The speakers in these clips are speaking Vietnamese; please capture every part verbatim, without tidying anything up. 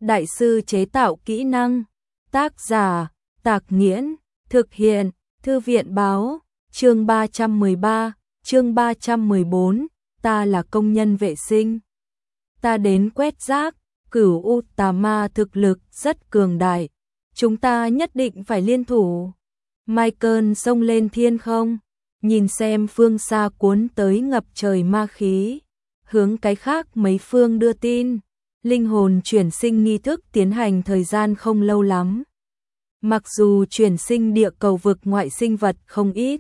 đại sư chế tạo kỹ năng. Tác giả, Tạc Nghiễn, thực hiện, Thư viện Báo, chương ba trăm mười ba, chương ba trăm mười bốn, ta là công nhân vệ sinh. Ta đến quét rác, Cửu U Tà Ma thực lực rất cường đại, chúng ta nhất định phải liên thủ. Michael xông lên thiên không, nhìn xem phương xa cuốn tới ngập trời ma khí, hướng cái khác mấy phương đưa tin. Linh hồn chuyển sinh nghi thức tiến hành thời gian không lâu lắm. Mặc dù chuyển sinh địa cầu vực ngoại sinh vật không ít,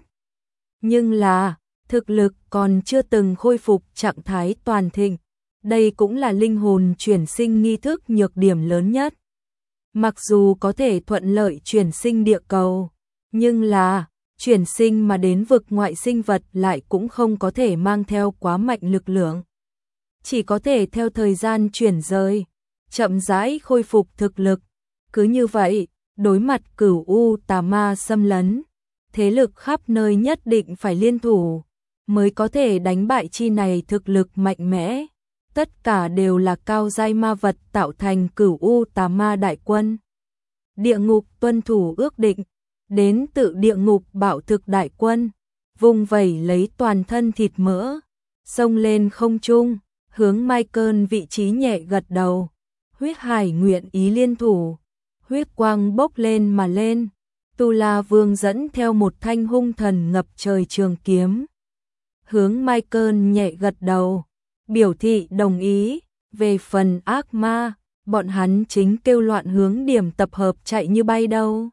nhưng là thực lực còn chưa từng khôi phục trạng thái toàn thịnh. Đây cũng là linh hồn chuyển sinh nghi thức nhược điểm lớn nhất. Mặc dù có thể thuận lợi chuyển sinh địa cầu, nhưng là chuyển sinh mà đến vực ngoại sinh vật lại cũng không có thể mang theo quá mạnh lực lượng. Chỉ có thể theo thời gian chuyển rời, chậm rãi khôi phục thực lực. Cứ như vậy, đối mặt Cửu U Tà Ma xâm lấn, thế lực khắp nơi nhất định phải liên thủ, mới có thể đánh bại chi này thực lực mạnh mẽ. Tất cả đều là cao giai ma vật tạo thành Cửu U Tà Ma đại quân. Địa ngục tuân thủ ước định, đến tự địa ngục bạo thực đại quân, vùng vẩy lấy toàn thân thịt mỡ, xông lên không trung, hướng Michael vị trí nhẹ gật đầu. Huyết Hải nguyện ý liên thủ, huyết quang bốc lên mà lên. Tu La Vương dẫn theo một thanh hung thần ngập trời trường kiếm, hướng Michael nhẹ gật đầu, biểu thị đồng ý. Về phần ác ma, bọn hắn chính kêu loạn hướng điểm tập hợp chạy như bay đâu.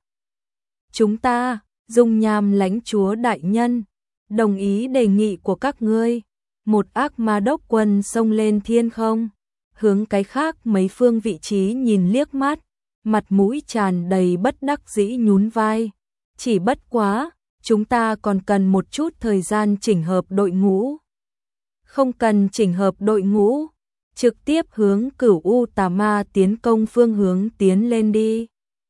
Chúng ta, Dung Nham lãnh chúa đại nhân, đồng ý đề nghị của các ngươi. Một ác ma đốc quân xông lên thiên không, hướng cái khác mấy phương vị trí nhìn liếc mắt, mặt mũi tràn đầy bất đắc dĩ nhún vai. Chỉ bất quá, chúng ta còn cần một chút thời gian chỉnh hợp đội ngũ. Không cần chỉnh hợp đội ngũ, trực tiếp hướng Cửu U Tà Ma tiến công phương hướng tiến lên đi.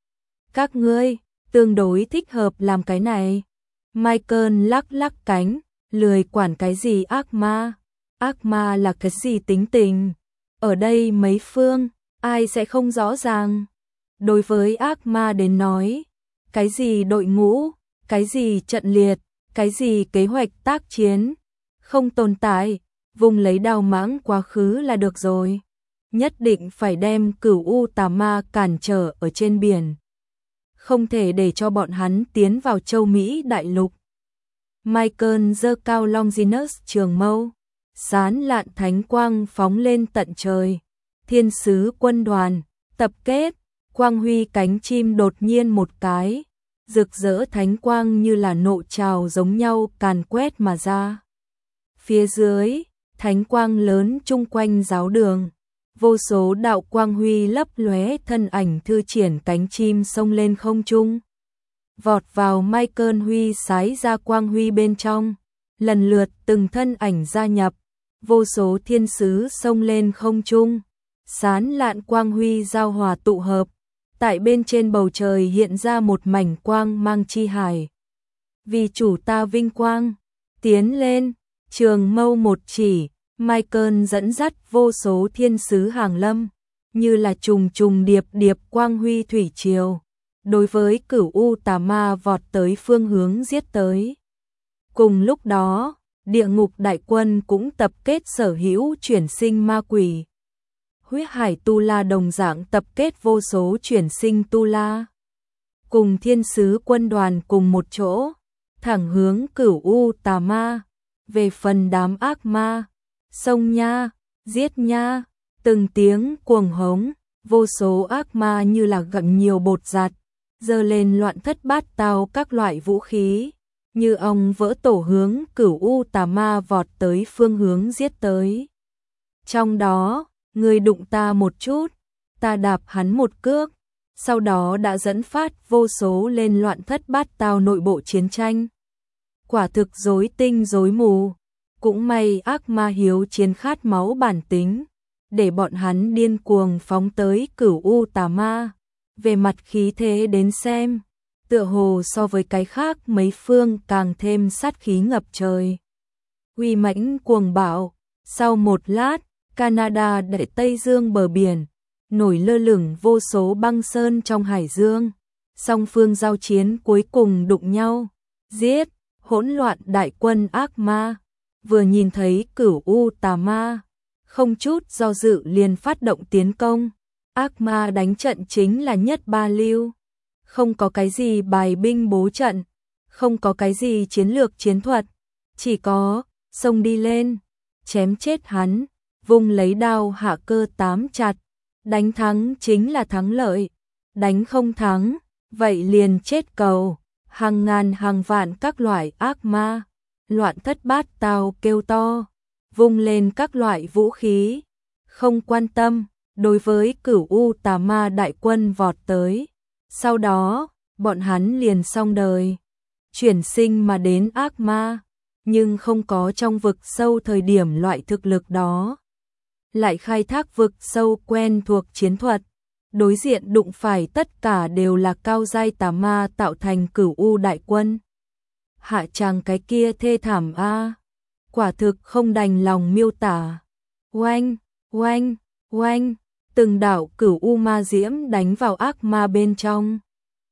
Các ngươi, tương đối thích hợp làm cái này. Michael lắc lắc cánh, lười quản cái gì ác ma. Ác ma là cái gì tính tình. Ở đây mấy phương, ai sẽ không rõ ràng. Đối với ác ma đến nói, cái gì đội ngũ, cái gì trận liệt, cái gì kế hoạch tác chiến, không tồn tại. Vùng lấy đao mãng quá khứ là được rồi. Nhất định phải đem Cửu U Tà Ma cản trở ở trên biển, không thể để cho bọn hắn tiến vào châu Mỹ đại lục. Michael giơ cao Longinus trường mâu, sán lạn thánh quang phóng lên tận trời. Thiên sứ quân đoàn tập kết, quang huy cánh chim đột nhiên một cái, rực rỡ thánh quang như là nộ trào giống nhau càn quét mà ra. Phía dưới, thánh quang lớn chung quanh giáo đường, vô số đạo quang huy lấp lóe, thân ảnh thư triển cánh chim xông lên không trung, vọt vào Michael huy sái ra quang huy bên trong. Lần lượt từng thân ảnh gia nhập, vô số thiên sứ xông lên không trung, sán lạn quang huy giao hòa tụ hợp, tại bên trên bầu trời hiện ra một mảnh quang mang chi hải. Vì chủ ta vinh quang, tiến lên, trường mâu một chỉ, Michael dẫn dắt vô số thiên sứ hàng lâm, như là trùng trùng điệp điệp quang huy thủy triều, đối với Cửu U Tà Ma vọt tới phương hướng giết tới. Cùng lúc đó, địa ngục đại quân cũng tập kết sở hữu chuyển sinh ma quỷ. Huyết Hải Tu La đồng dạng tập kết vô số chuyển sinh Tu La, cùng thiên sứ quân đoàn cùng một chỗ, thẳng hướng Cửu U Tà Ma. Về phần đám ác ma, xông nha, giết nha, từng tiếng cuồng hống, vô số ác ma như là gặm nhiều bột giặt, giơ lên loạn thất bát tao các loại vũ khí, như ong vỡ tổ hướng Cửu U Tà Ma vọt tới phương hướng giết tới. Trong đó, người đụng ta một chút, ta đạp hắn một cước, sau đó đã dẫn phát vô số lên loạn thất bát tao nội bộ chiến tranh. Quả thực rối tinh rối mù. Cũng may ác ma hiếu chiến khát máu bản tính, để bọn hắn điên cuồng phóng tới Cửu U Tà Ma. Về mặt khí thế đến xem, tựa hồ so với cái khác mấy phương càng thêm sát khí ngập trời, uy mãnh cuồng bạo. Sau một lát, Canada để Tây Dương bờ biển, nổi lơ lửng vô số băng sơn trong hải dương. Song phương giao chiến cuối cùng đụng nhau, giết, hỗn loạn đại quân ác ma. Vừa nhìn thấy Cửu U tà ma, không chút do dự liền phát động tiến công. Ác ma đánh trận chính là nhất ba lưu, không có cái gì bài binh bố trận, không có cái gì chiến lược chiến thuật, chỉ có xông đi lên, chém chết hắn, vung lấy đao hạ cơ tám chặt, đánh thắng chính là thắng lợi, đánh không thắng, vậy liền chết cầu. Hàng ngàn hàng vạn các loại ác ma, loạn thất bát tao kêu to, vung lên các loại vũ khí, không quan tâm, đối với Cửu U tà ma đại quân vọt tới. Sau đó, bọn hắn liền xong đời, chuyển sinh mà đến ác ma, nhưng không có trong vực sâu thời điểm loại thực lực đó. Lại khai thác vực sâu quen thuộc chiến thuật, đối diện đụng phải tất cả đều là cao giai tà ma tạo thành Cửu U đại quân. Hạ tràng cái kia thê thảm a, quả thực không đành lòng miêu tả. Oanh, oanh, oanh, từng đạo Cửu U ma diễm đánh vào ác ma bên trong,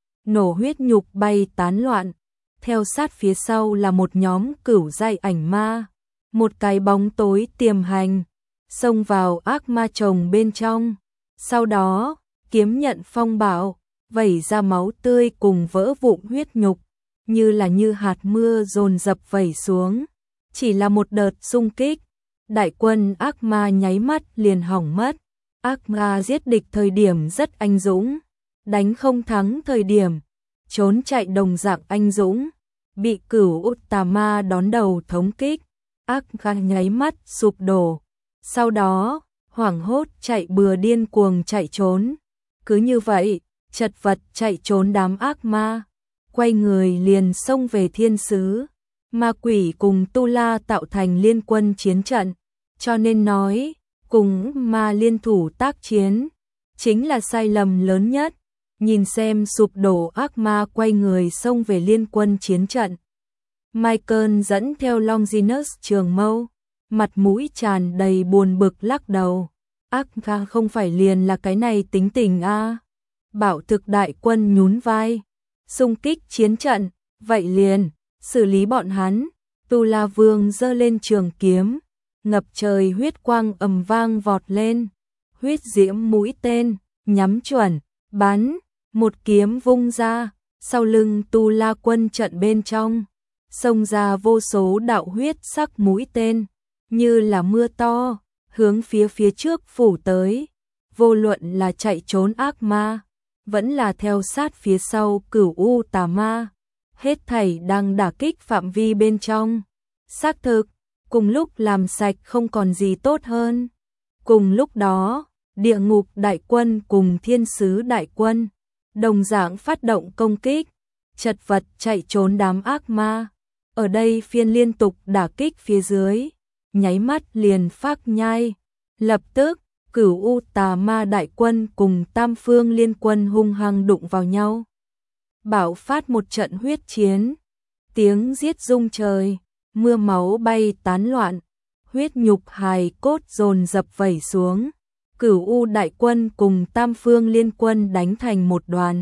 nổ huyết nhục bay tán loạn. Theo sát phía sau là một nhóm cửu giai ảnh ma, một cái bóng tối tiềm hành, xông vào ác ma chồng bên trong. Sau đó, kiếm nhận phong bạo, vẩy ra máu tươi cùng vỡ vụn huyết nhục, như là như hạt mưa dồn dập vẩy xuống. Chỉ là một đợt xung kích, đại quân ác ma nháy mắt liền hỏng mất. Ác ma giết địch thời điểm rất anh dũng, đánh không thắng thời điểm, trốn chạy đồng dạng anh dũng. Bị Cửu U tà ma đón đầu thống kích, ác ma nháy mắt sụp đổ. Sau đó, hoảng hốt chạy bừa điên cuồng chạy trốn. Cứ như vậy, chật vật chạy trốn đám ác ma, quay người liền xông về thiên sứ. Ma quỷ cùng Tu La tạo thành liên quân chiến trận, cho nên nói, cùng ma liên thủ tác chiến, chính là sai lầm lớn nhất. Nhìn xem sụp đổ ác ma quay người xông về liên quân chiến trận. Michael dẫn theo Longinus trường mâu, mặt mũi tràn đầy buồn bực lắc đầu. Ác ma không phải liền là cái này tính tình a? À? Bảo thực đại quân nhún vai, xung kích chiến trận, vậy liền, xử lý bọn hắn. Tu La Vương giơ lên trường kiếm, ngập trời huyết quang ầm vang vọt lên, huyết diễm mũi tên, nhắm chuẩn, bắn, một kiếm vung ra, sau lưng Tu La quân trận bên trong, xông ra vô số đạo huyết sắc mũi tên, như là mưa to, hướng phía phía trước phủ tới. Vô luận là chạy trốn ác ma, vẫn là theo sát phía sau Cửu U tà ma, hết thảy đang đả kích phạm vi bên trong. Xác thực, cùng lúc làm sạch không còn gì tốt hơn. Cùng lúc đó, địa ngục đại quân cùng thiên sứ đại quân đồng dạng phát động công kích, chật vật chạy trốn đám ác ma. Ở đây phiên liên tục đả kích phía dưới, nháy mắt liền phát nhai. Lập tức, Cửu U tà ma đại quân cùng tam phương liên quân hung hăng đụng vào nhau. Bạo phát một trận huyết chiến, tiếng giết rung trời, mưa máu bay tán loạn, huyết nhục hài cốt dồn dập vẩy xuống. Cửu U đại quân cùng tam phương liên quân đánh thành một đoàn.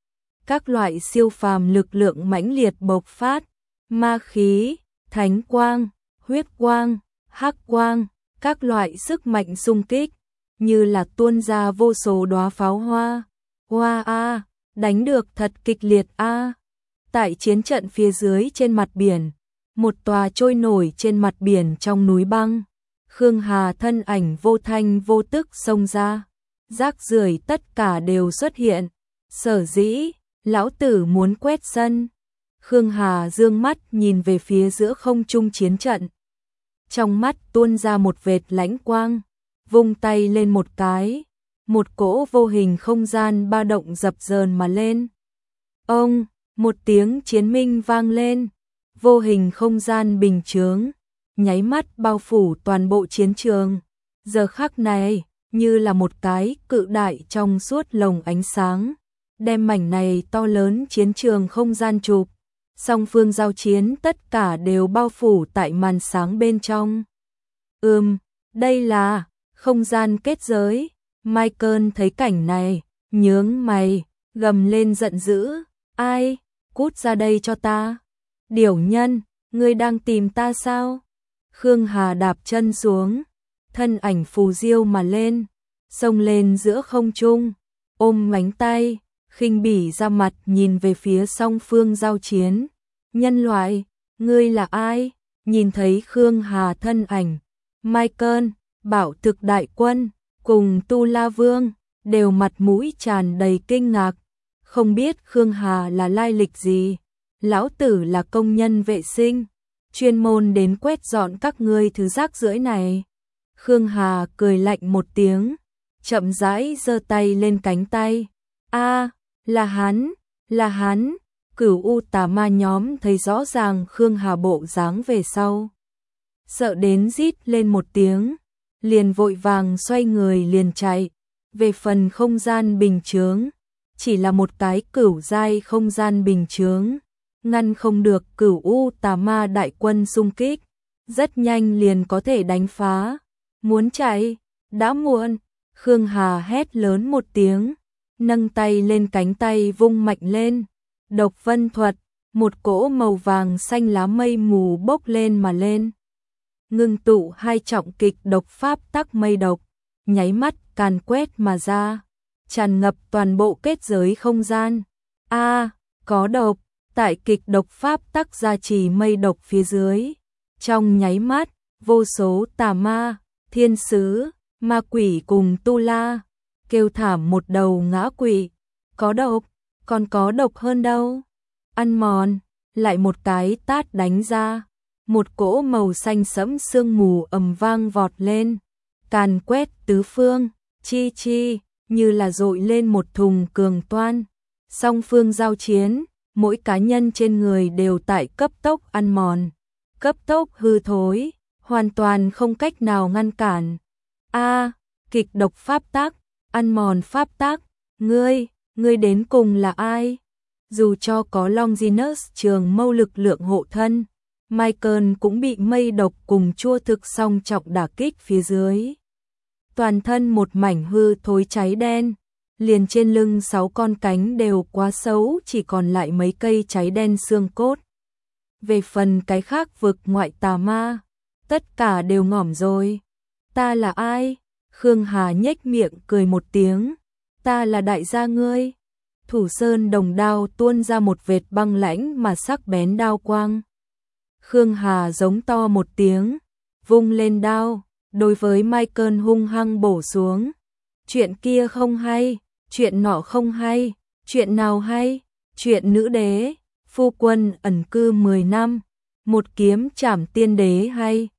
Các loại siêu phàm lực lượng mãnh liệt bộc phát, ma khí, thánh quang, huyết quang, hắc quang, các loại sức mạnh xung kích, như là tuôn ra vô số đóa pháo hoa. Hoa a, đánh được thật kịch liệt a. Tại chiến trận phía dưới trên mặt biển, một tòa trôi nổi trên mặt biển trong núi băng. Khương Hà thân ảnh vô thanh vô tức xông ra, rác rưởi tất cả đều xuất hiện. Sở dĩ, lão tử muốn quét sân. Khương Hà dương mắt nhìn về phía giữa không trung chiến trận. Trong mắt tuôn ra một vệt lãnh quang, vung tay lên một cái, một cỗ vô hình không gian ba động dập dờn mà lên. Ông, một tiếng chiến minh vang lên, vô hình không gian bình chướng, nháy mắt bao phủ toàn bộ chiến trường. Giờ khắc này, như là một cái cự đại trong suốt lồng ánh sáng, đem mảnh này to lớn chiến trường không gian chụp. Song phương giao chiến tất cả đều bao phủ tại màn sáng bên trong. Ừm, đây là không gian kết giới. Michael thấy cảnh này, nhướng mày, gầm lên giận dữ, ai, cút ra đây cho ta. Điểu nhân, ngươi đang tìm ta sao? Khương Hà đạp chân xuống, thân ảnh phù diêu mà lên, xông lên giữa không trung, ôm mánh tay, khinh bỉ ra mặt nhìn về phía song phương giao chiến. Nhân loại, ngươi là ai? Nhìn thấy Khương Hà thân ảnh, Michael, Bảo Thực Đại Quân, cùng Tu La Vương, đều mặt mũi tràn đầy kinh ngạc, không biết Khương Hà là lai lịch gì. Lão tử là công nhân vệ sinh, chuyên môn đến quét dọn các ngươi thứ rác rưởi này. Khương Hà cười lạnh một tiếng, chậm rãi giơ tay lên cánh tay. A, là hắn, là hắn. Cửu U tà ma nhóm thấy rõ ràng Khương Hà bộ dáng về sau, sợ đến rít lên một tiếng, liền vội vàng xoay người liền chạy. Về phần không gian bình chướng, chỉ là một cái cửu giai không gian bình chướng, ngăn không được Cửu U tà ma đại quân xung kích, rất nhanh liền có thể đánh phá. Muốn chạy, đã muộn. Khương Hà hét lớn một tiếng, nâng tay lên cánh tay vung mạnh lên. Độc vân thuật, một cỗ màu vàng xanh lá mây mù bốc lên mà lên. Ngưng tụ hai trọng kịch độc pháp tắc mây độc, nháy mắt càn quét mà ra, tràn ngập toàn bộ kết giới không gian. A, có độc, tại kịch độc pháp tắc gia trì mây độc phía dưới. Trong nháy mắt, vô số tà ma, thiên sứ, ma quỷ cùng tu la, kêu thảm một đầu ngã quỵ. Có độc, còn có độc hơn đâu. Ăn mòn, lại một cái tát đánh ra, một cỗ màu xanh sẫm sương mù ầm vang vọt lên, càn quét tứ phương, chi chi, như là dội lên một thùng cường toan. Song phương giao chiến, mỗi cá nhân trên người đều tại cấp tốc ăn mòn, cấp tốc hư thối, hoàn toàn không cách nào ngăn cản. A, kịch độc pháp tắc, ăn mòn pháp tắc, ngươi, ngươi đến cùng là ai? Dù cho có Longinus trường mâu lực lượng hộ thân, Michael cũng bị mây độc cùng chua thực song trọng đả kích phía dưới. Toàn thân một mảnh hư thối cháy đen, liền trên lưng sáu con cánh đều quá xấu, chỉ còn lại mấy cây cháy đen xương cốt. Về phần cái khác vực ngoại tà ma, tất cả đều ngỏm rồi. Ta là ai? Khương Hà nhếch miệng cười một tiếng. Ta là đại gia ngươi. Thủ sơn đồng đao tuôn ra một vệt băng lãnh mà sắc bén đao quang. Khương Hà giống to một tiếng, vung lên đao, đối với Michael hung hăng bổ xuống. Chuyện kia không hay, chuyện nọ không hay, chuyện nào hay? Chuyện nữ đế, phu quân ẩn cư mười năm, một kiếm trảm tiên đế hay?